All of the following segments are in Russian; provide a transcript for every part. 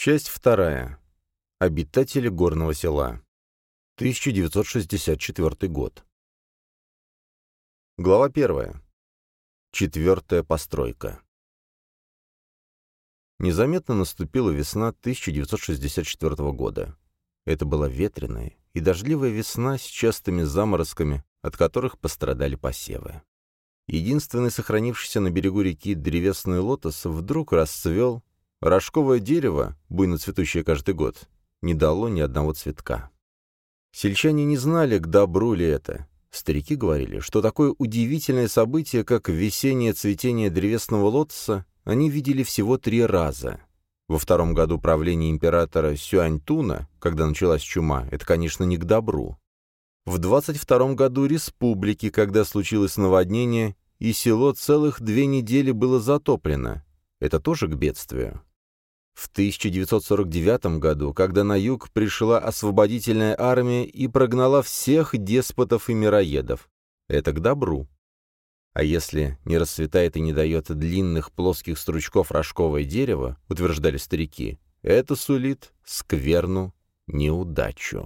Часть вторая. Обитатели горного села. 1964 год. Глава 1. Четвертая постройка. Незаметно наступила весна 1964 года. Это была ветреная и дождливая весна с частыми заморозками, от которых пострадали посевы. Единственный сохранившийся на берегу реки древесный лотос вдруг расцвел. Рожковое дерево, буйно цветущее каждый год, не дало ни одного цветка. Сельчане не знали, к добру ли это. Старики говорили, что такое удивительное событие, как весеннее цветение древесного лотоса, они видели всего 3 раза. Во 2-м году правления императора Сюаньтуна, когда началась чума, это, конечно, не к добру. В 22-м году республики, когда случилось наводнение, и село целых 2 недели было затоплено. Это тоже к бедствию. В 1949 году, когда на юг пришла освободительная армия и прогнала всех деспотов и мироедов, это к добру. А если не расцветает и не дает длинных плоских стручков рожковое дерево, утверждали старики, это сулит скверну, неудачу.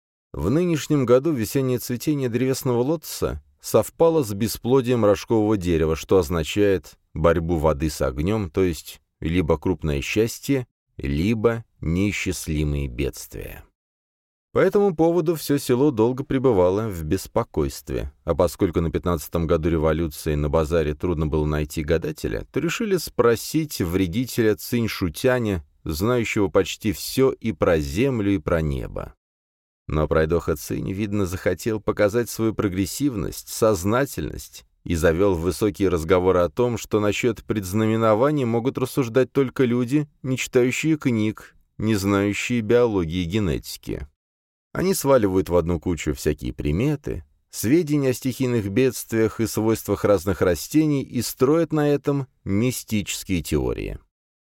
В нынешнем году весеннее цветение древесного лотоса совпало с бесплодием рожкового дерева, что означает борьбу воды с огнем, то есть либо крупное счастье, либо неисчислимые бедствия. По этому поводу все село долго пребывало в беспокойстве, а поскольку на 15-м году революции на базаре трудно было найти гадателя, то решили спросить вредителя Цинь-Шутяня, знающего почти все и про землю, и про небо. Но пройдоха Цинь, видно, захотел показать свою прогрессивность, сознательность, и завел высокие разговоры о том, что насчет предзнаменований могут рассуждать только люди, не читающие книг, не знающие биологии и генетики. Они сваливают в одну кучу всякие приметы, сведения о стихийных бедствиях и свойствах разных растений и строят на этом мистические теории.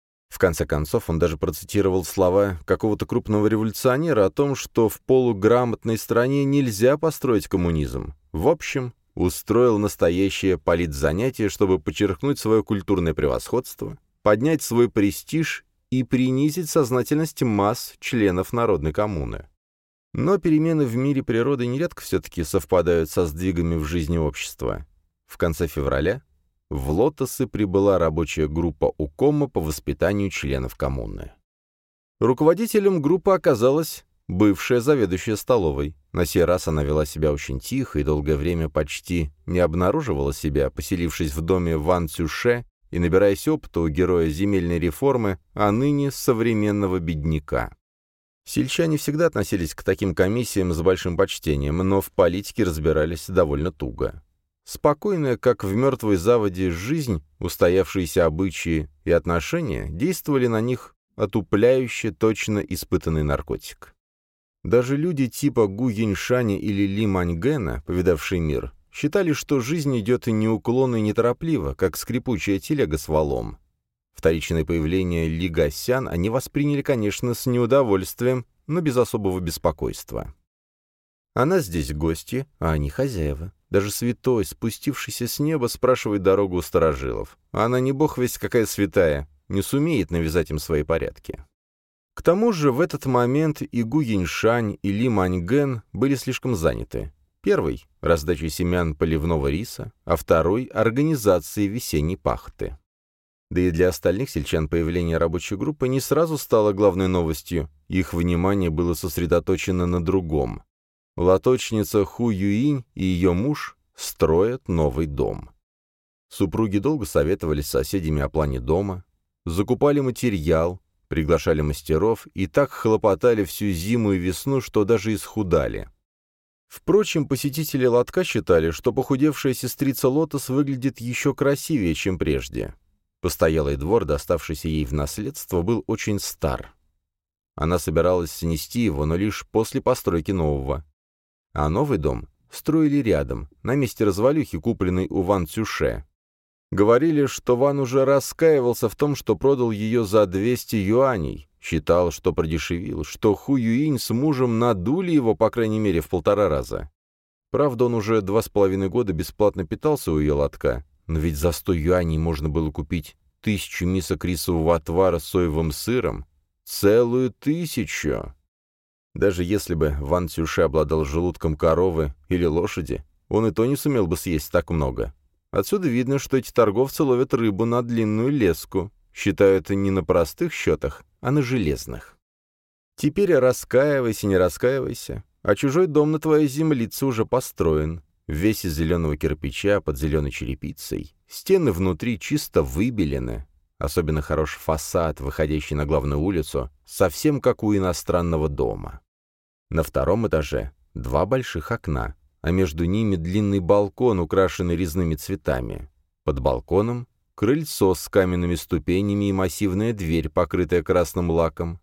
В конце концов, он даже процитировал слова какого-то крупного революционера о том, что в полуграмотной стране нельзя построить коммунизм. В общем, устроил настоящее политзанятие, чтобы подчеркнуть свое культурное превосходство, поднять свой престиж и принизить сознательность масс членов народной коммуны. Но перемены в мире природы нередко все-таки совпадают со сдвигами в жизни общества. В конце февраля в Лотосы прибыла рабочая группа УКОМа по воспитанию членов коммуны. Руководителем группы оказалась бывшая заведующая столовой. На сей раз она вела себя очень тихо и долгое время почти не обнаруживала себя, поселившись в доме Ван Цюше и набираясь опыта у героя земельной реформы, а ныне современного бедняка. Сельчане всегда относились к таким комиссиям с большим почтением, но в политике разбирались довольно туго. Спокойная, как в мертвой заводе, жизнь, устоявшиеся обычаи и отношения действовали на них отупляюще точно испытанный наркотик. Даже люди типа Гу Яньшаня или Ли Маньгэна, повидавшие мир, считали, что жизнь идет неуклонно и неторопливо, как скрипучая телега с валом. Вторичное появление Ли Гасян они восприняли, конечно, с неудовольствием, но без особого беспокойства. Она здесь гостья, а они хозяева. Даже святой, спустившийся с неба, спрашивает дорогу у старожилов. А она не бог весть какая святая, не сумеет навязать им свои порядки. К тому же в этот момент и Гу Яньшань, и Ли Маньгэн были слишком заняты. Первый — раздачей семян поливного риса, а второй — организацией весенней пахты. Да и для остальных сельчан появление рабочей группы не сразу стало главной новостью, их внимание было сосредоточено на другом. Лоточница Ху Юинь и ее муж строят новый дом. Супруги долго советовались с соседями о плане дома, закупали материал, приглашали мастеров и так хлопотали всю зиму и весну, что даже исхудали. Впрочем, посетители лотка считали, что похудевшая сестрица Лотос выглядит еще красивее, чем прежде. Постоялый двор, доставшийся ей в наследство, был очень стар. Она собиралась снести его, но лишь после постройки нового. А новый дом строили рядом, на месте развалюхи, купленной у Ван Цюше. Говорили, что Ван уже раскаивался в том, что продал ее за 200 юаней, считал, что продешевил, что Ху Юинь с мужем надули его, по крайней мере, в 1,5 раза. Правда, он уже 2,5 года бесплатно питался у ее лотка, но ведь за 100 юаней можно было купить 1000 мисок рисового отвара с соевым сыром, Целую 1000! Даже если бы Ван Цюше обладал желудком коровы или лошади, он и то не сумел бы съесть так много. Отсюда видно, что эти торговцы ловят рыбу на длинную леску, считают не на простых счетах, а на железных. Теперь раскаивайся, не раскаивайся, а чужой дом на твоей землице уже построен, весь из зеленого кирпича под зеленой черепицей, стены внутри чисто выбелены, особенно хорош фасад, выходящий на главную улицу, совсем как у иностранного дома. На втором этаже 2 больших окна, а между ними длинный балкон, украшенный резными цветами. Под балконом крыльцо с каменными ступенями и массивная дверь, покрытая красным лаком.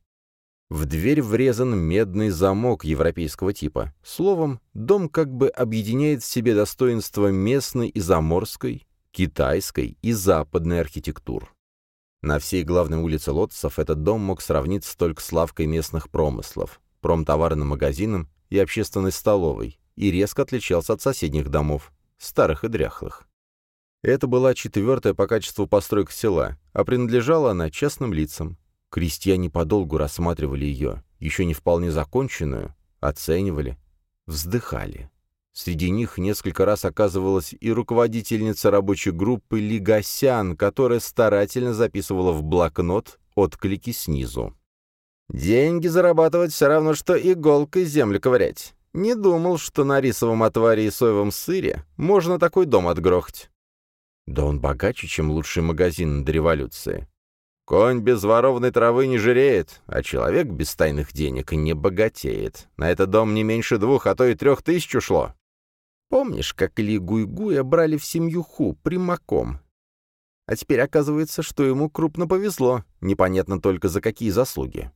В дверь врезан медный замок европейского типа. Словом, дом как бы объединяет в себе достоинства местной и заморской, китайской и западной архитектур. На всей главной улице Лотосов этот дом мог сравниться только с лавкой местных промыслов, промтоварным магазином и общественной столовой, и резко отличался от соседних домов, старых и дряхлых. Это была 4-я по качеству постройка села, а принадлежала она частным лицам. Крестьяне подолгу рассматривали ее, еще не вполне законченную, оценивали, вздыхали. Среди них несколько раз оказывалась и руководительница рабочей группы Ли Гасян, которая старательно записывала в блокнот отклики снизу. «Деньги зарабатывать все равно, что иголкой землю ковырять. Не думал, что на рисовом отваре и соевом сыре можно такой дом отгрохать». Да он богаче, чем лучший магазин до революции. Конь без ворованной травы не жиреет, а человек без тайных денег не богатеет. На этот дом не меньше 2, а то и 3000 ушло. Помнишь, как Ли Гуйгуя брали в семью Ху прямаком? А теперь оказывается, что ему крупно повезло, непонятно только за какие заслуги.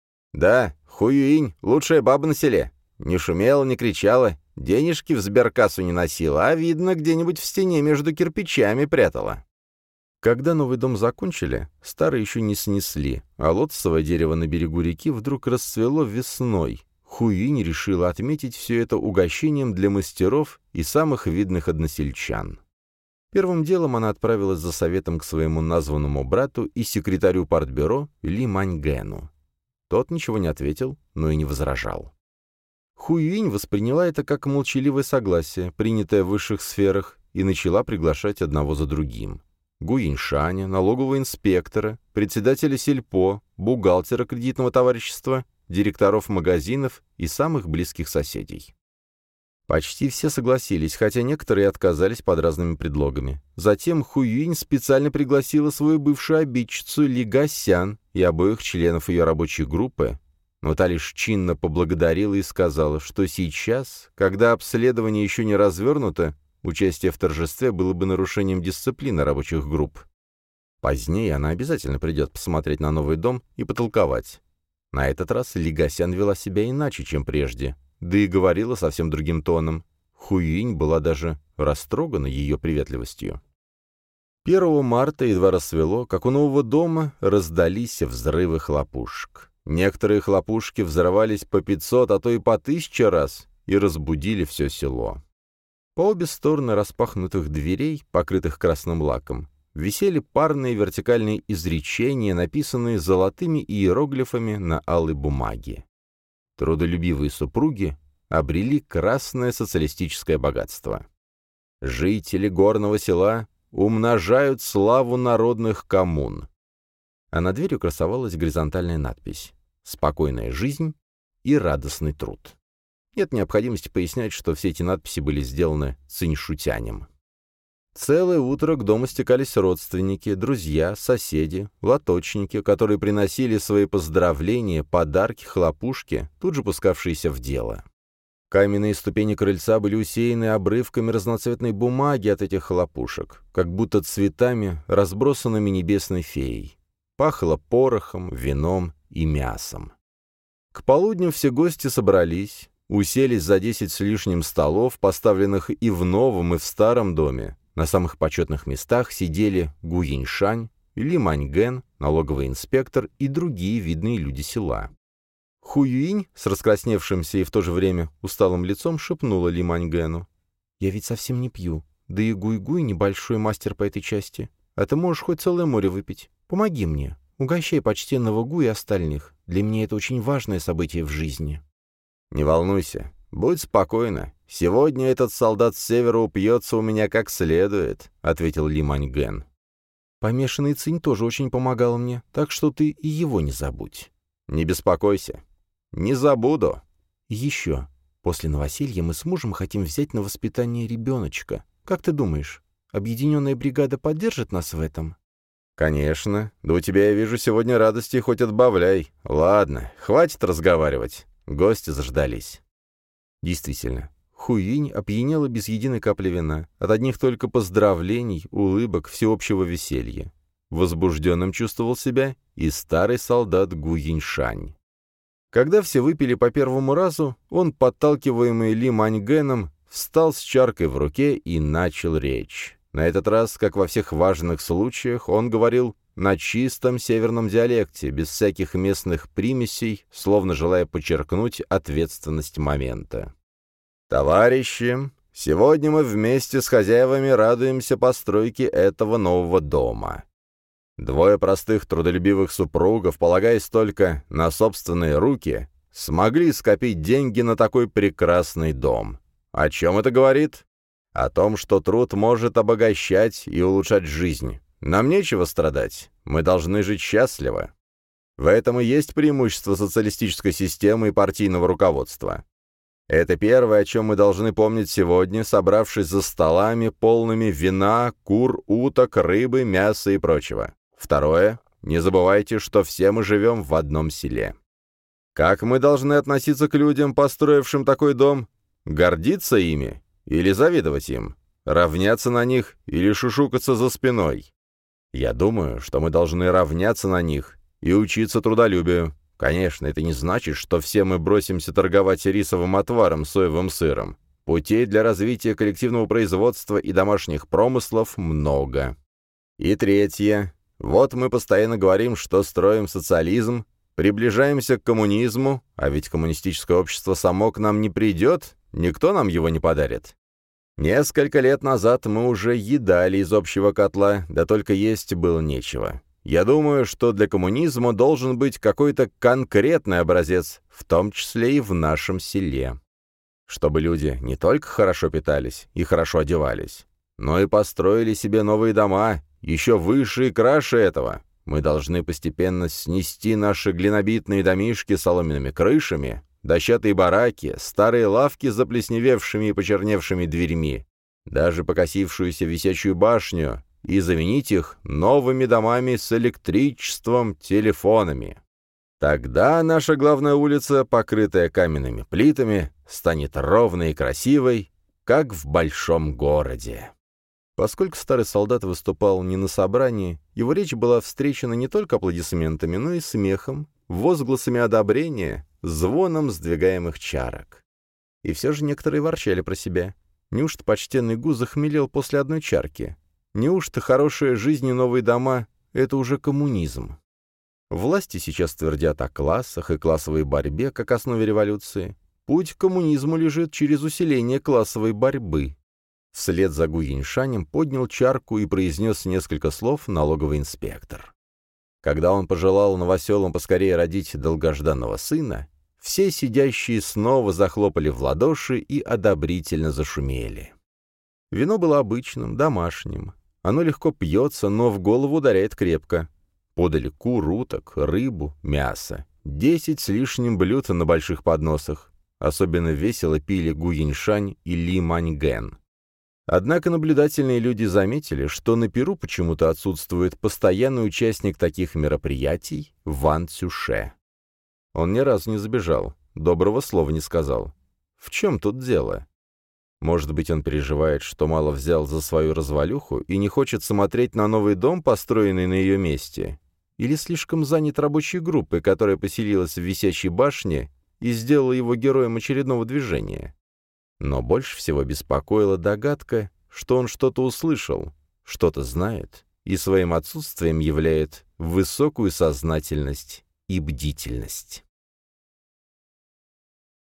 Да, Ху Юинь — лучшая баба на селе. Не шумела, не кричала, денежки в сберкассу не носила, а, видно, где-нибудь в стене между кирпичами прятала. Когда новый дом закончили, старый еще не снесли, а лотосовое дерево на берегу реки вдруг расцвело весной. Хуюинь решила отметить все это угощением для мастеров и самых видных односельчан. Первым делом она отправилась за советом к своему названному брату и секретарю партбюро Ли Маньгэну. Тот ничего не ответил, но и не возражал. Хуюинь восприняла это как молчаливое согласие, принятое в высших сферах, и начала приглашать одного за другим. Гуиньшаня, налогового инспектора, председателя сельпо, бухгалтера кредитного товарищества, директоров магазинов и самых близких соседей. Почти все согласились, хотя некоторые отказались под разными предлогами. Затем Хуюинь специально пригласила свою бывшую обидчицу Ли Гасян и обоих членов ее рабочей группы, но та лишь чинно поблагодарила и сказала, что сейчас, когда обследование еще не развернуто, участие в торжестве было бы нарушением дисциплины рабочих групп. Позднее она обязательно придет посмотреть на новый дом и потолковать. На этот раз Ли Гасян вела себя иначе, чем прежде, да и говорила совсем другим тоном. Хуюинь была даже растрогана ее приветливостью. 1 марта едва рассвело, как у нового дома раздались взрывы хлопушек. Некоторые хлопушки взорвались по 500, а то и по 1000 раз, и разбудили все село. По обе стороны распахнутых дверей, покрытых красным лаком, висели парные вертикальные изречения, написанные золотыми иероглифами на алой бумаге. Трудолюбивые супруги обрели красное социалистическое богатство. Жители горного села умножают славу народных коммун. А над дверью красовалась горизонтальная надпись «Спокойная жизнь и радостный труд». Нет необходимости пояснять, что все эти надписи были сделаны циньшутянем. Целое утро к дому стекались родственники, друзья, соседи, лоточники, которые приносили свои поздравления, подарки, хлопушки, тут же пускавшиеся в дело. Каменные ступени крыльца были усеяны обрывками разноцветной бумаги от этих хлопушек, как будто цветами, разбросанными небесной феей. Пахло порохом, вином и мясом. К полудню все гости собрались, уселись за 10 с лишним столов, поставленных и в новом, и в старом доме. На самых почетных местах сидели Гуиньшань, Ли Маньгэн, налоговый инспектор и другие видные люди села. Хуюинь с раскрасневшимся и в то же время усталым лицом шепнула Ли Маньгэну: «Я ведь совсем не пью, да и Гуй-Гуй небольшой мастер по этой части. А ты можешь хоть целое море выпить. Помоги мне, угощай почтенного Гу и остальных. Для меня это очень важное событие в жизни». «Не волнуйся, будь спокойна. Сегодня этот солдат с севера упьется у меня как следует», — ответил Ли Маньген. «Помешанный Цинь тоже очень помогал мне, так что ты и его не забудь». «Не беспокойся. Не забуду». «И еще. После новоселья мы с мужем хотим взять на воспитание ребеночка. Как ты думаешь, объединенная бригада поддержит нас в этом?» «Конечно. Да у тебя, я вижу, сегодня радости хоть отбавляй. Ладно, хватит разговаривать». Гости заждались. Действительно, Хуюинь опьянела без единой капли вина, от одних только поздравлений, улыбок, всеобщего веселья. Возбужденным чувствовал себя и старый солдат Гу Юньшань. Когда все выпили по первому разу, он, подталкиваемый Ли Маньгеном, встал с чаркой в руке и начал речь. На этот раз, как во всех важных случаях, он говорил на чистом северном диалекте, без всяких местных примесей, словно желая подчеркнуть ответственность момента. «Товарищи, сегодня мы вместе с хозяевами радуемся постройке этого нового дома. Двое простых трудолюбивых супругов, полагаясь только на собственные руки, смогли скопить деньги на такой прекрасный дом. О чем это говорит? О том, что труд может обогащать и улучшать жизнь. Нам нечего страдать, мы должны жить счастливо. В этом и есть преимущество социалистической системы и партийного руководства. Это первое, о чем мы должны помнить сегодня, собравшись за столами, полными вина, кур, уток, рыбы, мяса и прочего. Второе, не забывайте, что все мы живем в одном селе. Как мы должны относиться к людям, построившим такой дом? Гордиться ими или завидовать им? Равняться на них или шушукаться за спиной? Я думаю, что мы должны равняться на них и учиться трудолюбию. Конечно, это не значит, что все мы бросимся торговать рисовым отваром, соевым сыром. Путей для развития коллективного производства и домашних промыслов много. И третье. Вот мы постоянно говорим, что строим социализм, приближаемся к коммунизму, а ведь коммунистическое общество само к нам не придет, никто нам его не подарит. Несколько лет назад мы уже едали из общего котла, да только есть было нечего. Я думаю, что для коммунизма должен быть какой-то конкретный образец, в том числе и в нашем селе. Чтобы люди не только хорошо питались и хорошо одевались, но и построили себе новые дома, еще выше и краше этого. Мы должны постепенно снести наши глинобитные домишки с соломенными крышами, дощатые бараки, старые лавки с заплесневевшими и почерневшими дверьми, даже покосившуюся висячую башню, и заменить их новыми домами с электричеством, телефонами. Тогда наша главная улица, покрытая каменными плитами, станет ровной и красивой, как в большом городе». Поскольку старый солдат выступал не на собрании, его речь была встречена не только аплодисментами, но и смехом, возгласами одобрения, звоном сдвигаемых чарок. И все же некоторые ворчали про себя. Неужто почтенный Гу захмелел после одной чарки? Неужто хорошая жизнь и новые дома — это уже коммунизм? Власти сейчас твердят о классах и классовой борьбе как основе революции. Путь к коммунизму лежит через усиление классовой борьбы. Вслед за Гу Юньшанем поднял чарку и произнес несколько слов налоговый инспектор. Когда он пожелал новоселам поскорее родить долгожданного сына, все сидящие снова захлопали в ладоши и одобрительно зашумели. Вино было обычным, домашним. Оно легко пьется, но в голову ударяет крепко. Подали кур, уток, рыбу, мясо. 10 с лишним блюд на больших подносах. Особенно весело пили Гу Юньшань и Ли Маньген. Однако наблюдательные люди заметили, что на Перу почему-то отсутствует постоянный участник таких мероприятий Ван Цюше. Он ни разу не забежал, доброго слова не сказал. В чем тут дело? Может быть, он переживает, что мало взял за свою развалюху и не хочет смотреть на новый дом, построенный на ее месте? Или слишком занят рабочей группой, которая поселилась в висячей башне и сделала его героем очередного движения? Но больше всего беспокоила догадка, что он что-то услышал, что-то знает и своим отсутствием являет высокую сознательность и бдительность.